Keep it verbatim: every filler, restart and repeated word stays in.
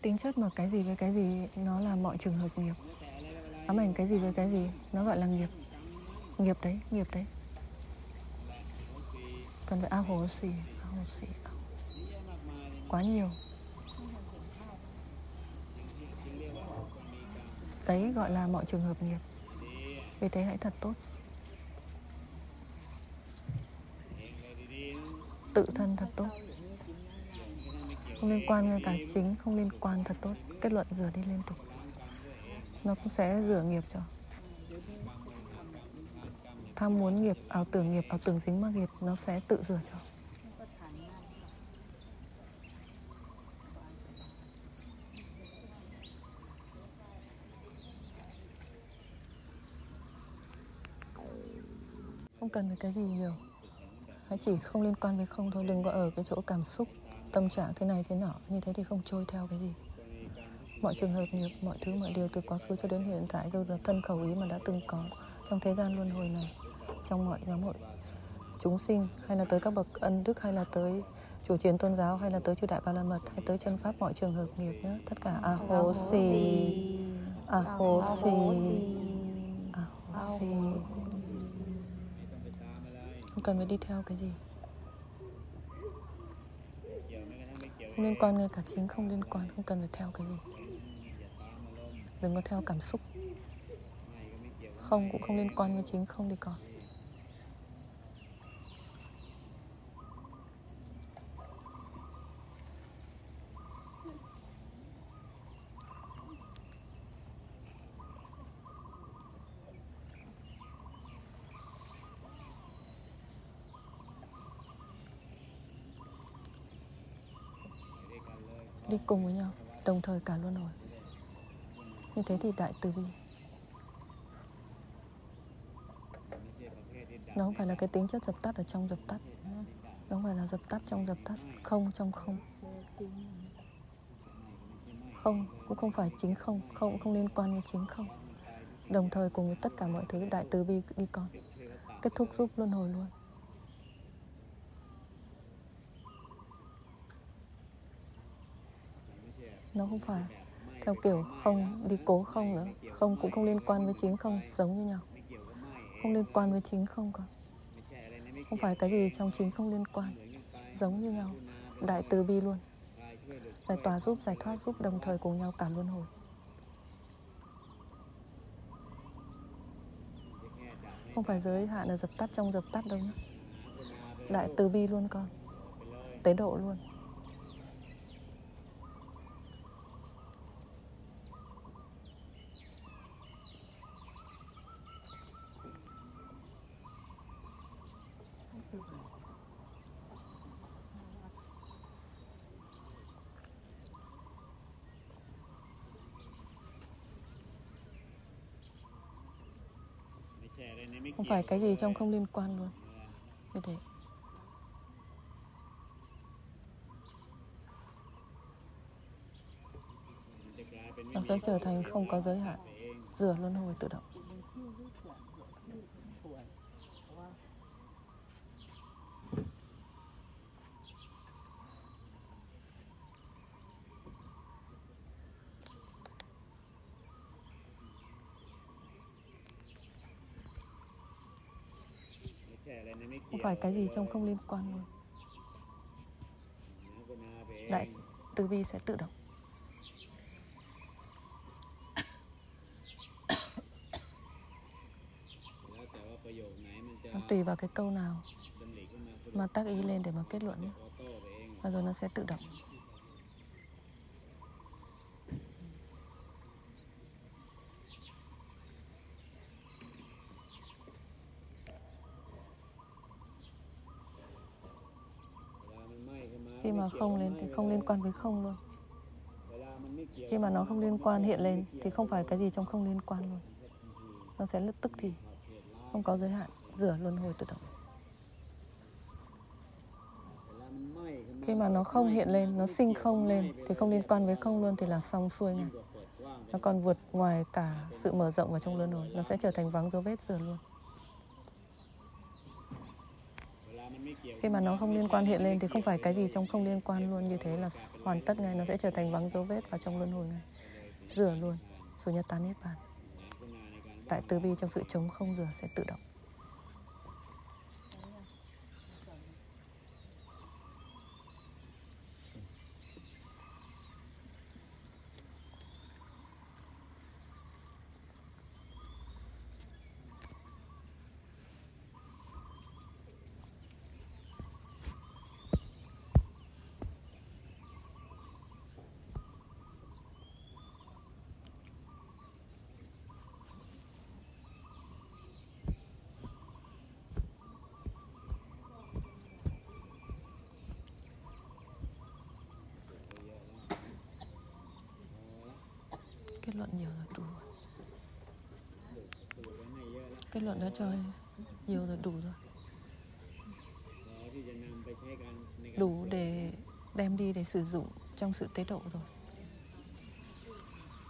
tính chất mà cái gì với cái gì nó là mọi trường hợp nghiệp. Ám ảnh cái gì với cái gì nó gọi là nghiệp. Nghiệp đấy, nghiệp đấy. Cần phải a hồ xì, a hồ xì. Quá nhiều. Đấy gọi là mọi trường hợp nghiệp. Vì thế hãy thật tốt. Tự thân thật tốt. Không liên quan ngay cả chính, không liên quan thật tốt. Kết luận rửa đi liên tục. Nó cũng sẽ rửa nghiệp cho. Tham muốn nghiệp, ảo tưởng nghiệp, ảo tưởng dính mắc nghiệp, nó sẽ tự rửa cho. Không cần phải cái gì nhiều. Hãy chỉ không liên quan với không thôi. Đừng có ở cái chỗ cảm xúc, tâm trạng thế này thế nọ. Như thế thì không trôi theo cái gì. Mọi trường hợp nghiệp, mọi thứ, mọi điều từ quá khứ cho đến hiện tại, dù là thân khẩu ý mà đã từng có trong thế gian luân hồi này, trong mọi nhóm hội chúng sinh, hay là tới các bậc ân đức, hay là tới chủ chiến tôn giáo, hay là tới chư đại ba la mật, hay tới chân pháp, mọi trường hợp nghiệp nhé. Tất cả a hô xì, a hô xì, a hô xì. Không cần phải đi theo cái gì. Không liên quan ngay cả chính, không liên quan, không cần phải theo cái gì. Đừng có theo cảm xúc. Không cũng không liên quan với chính, không thì còn. Đi cùng với nhau, đồng thời cả luân hồi. Như thế thì đại từ bi. Nó không phải là cái tính chất dập tắt ở trong dập tắt. Nó không phải là dập tắt trong dập tắt. Không trong không. Không cũng không phải chính không. Không cũng không liên quan với chính không. Đồng thời cùng với tất cả mọi thứ, đại từ bi đi con. Kết thúc giúp luân hồi luôn. Nó không phải theo kiểu không, đi cố không nữa. Không cũng không liên quan với chính không, giống như nhau. Không liên quan với chính không con. Không phải cái gì trong chính không liên quan, giống như nhau. Đại từ bi luôn. Giải tỏa giúp, giải thoát giúp, đồng thời cùng nhau cả luân hồi. Không phải giới hạn là dập tắt trong dập tắt đâu nhé. Đại từ bi luôn con. Tế độ luôn. Không phải cái gì trong không liên quan luôn. Như thế. Nó sẽ trở thành không có giới hạn. Rửa luân hồi tự động. Không phải cái gì trong không liên quan luôn. Đại từ bi sẽ tự động. Nó tùy vào cái câu nào mà tác ý lên để mà kết luận nhé. Và rồi nó sẽ tự động. Khi mà không lên thì không liên quan với không luôn. Khi mà nó không liên quan hiện lên thì không phải cái gì trong không liên quan luôn. Nó sẽ lập tức thì không có giới hạn, rửa luân hồi tự động. Khi mà nó không hiện lên, nó sinh không lên thì không liên quan với không luôn thì là xong xuôi ngay. Nó còn vượt ngoài cả sự mở rộng vào trong luân hồi. Nó sẽ trở thành vắng dấu vết rửa luôn. Khi mà nó không liên quan hiện lên thì không phải cái gì trong không liên quan luôn như thế là hoàn tất ngay, nó sẽ trở thành vắng dấu vết vào trong luân hồi ngay, rửa luôn, rồi nhật tán niết bàn. Tại từ bi trong sự trống không rửa sẽ tự động. Kết luận nhiều rồi, đủ rồi. Kết luận đã cho nhiều rồi, đủ rồi. Đủ để đem đi để sử dụng trong sự tế độ rồi.